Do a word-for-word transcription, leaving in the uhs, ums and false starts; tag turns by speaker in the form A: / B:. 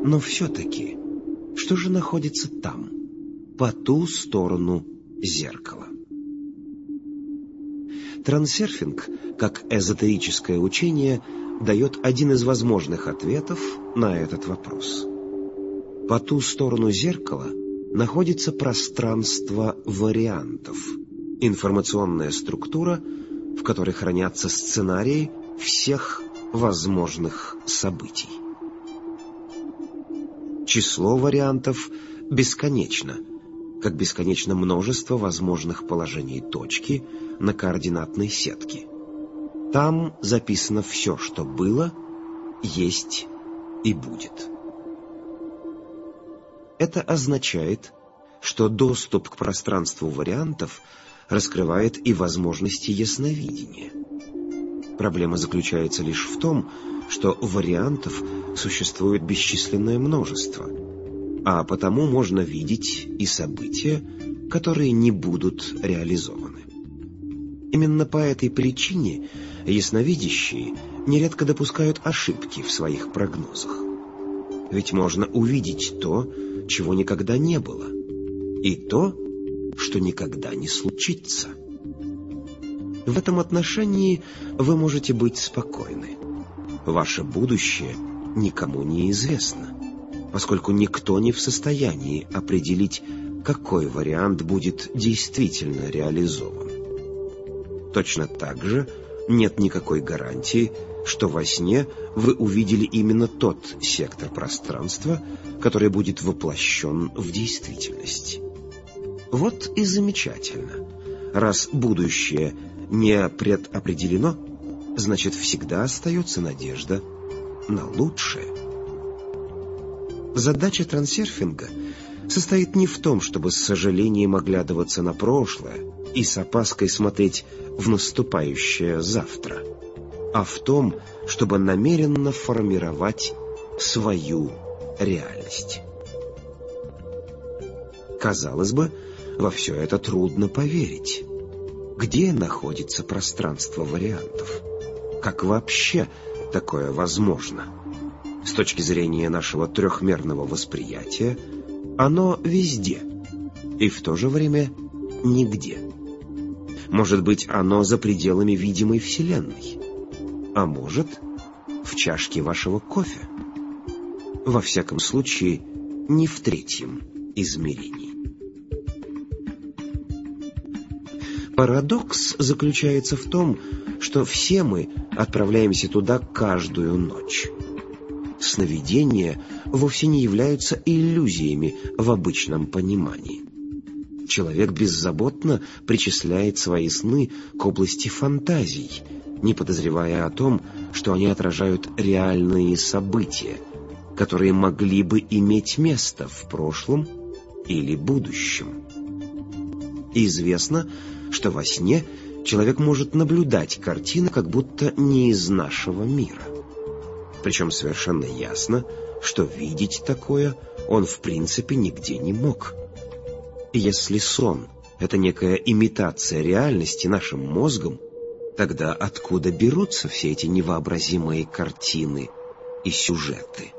A: Но все-таки, что же находится там, по ту сторону зеркала? Трансерфинг, как эзотерическое учение, дает один из возможных ответов на этот вопрос. По ту сторону зеркала находится пространство вариантов, информационная структура, в которой хранятся сценарии всех возможных событий. Число вариантов бесконечно, как бесконечно множество возможных положений точки на координатной сетке. Там записано все, что было, есть и будет. Это означает, что доступ к пространству вариантов раскрывает и возможности ясновидения. Проблема заключается лишь в том, что вариантов существует бесчисленное множество, а потому можно видеть и события, которые не будут реализованы. Именно по этой причине ясновидящие нередко допускают ошибки в своих прогнозах. Ведь можно увидеть то, чего никогда не было, и то, что никогда не случится. В этом отношении вы можете быть спокойны. Ваше будущее никому не известно, поскольку никто не в состоянии определить, какой вариант будет действительно реализован. Точно так же нет никакой гарантии, что во сне вы увидели именно тот сектор пространства, который будет воплощен в действительность. Вот и замечательно. Раз будущее не предопределено, значит, всегда остается надежда на лучшее. Задача трансерфинга состоит не в том, чтобы с сожалением оглядываться на прошлое и с опаской смотреть в наступающее завтра, а в том, чтобы намеренно формировать свою реальность. Казалось бы, во все это трудно поверить. Где находится пространство вариантов? Как вообще такое возможно? С точки зрения нашего трехмерного восприятия, оно везде, и в то же время нигде. Может быть, оно за пределами видимой Вселенной, а может, в чашке вашего кофе. Во всяком случае, не в третьем измерении. Парадокс заключается в том, что все мы отправляемся туда каждую ночь. Сновидения вовсе не являются иллюзиями в обычном понимании. Человек беззаботно причисляет свои сны к области фантазий, не подозревая о том, что они отражают реальные события, которые могли бы иметь место в прошлом или будущем. Известно, что во сне человек может наблюдать картины, как будто не из нашего мира. Причем совершенно ясно, что видеть такое он в принципе нигде не мог. И если сон — это некая имитация реальности нашим мозгом, тогда откуда берутся все эти невообразимые картины и сюжеты?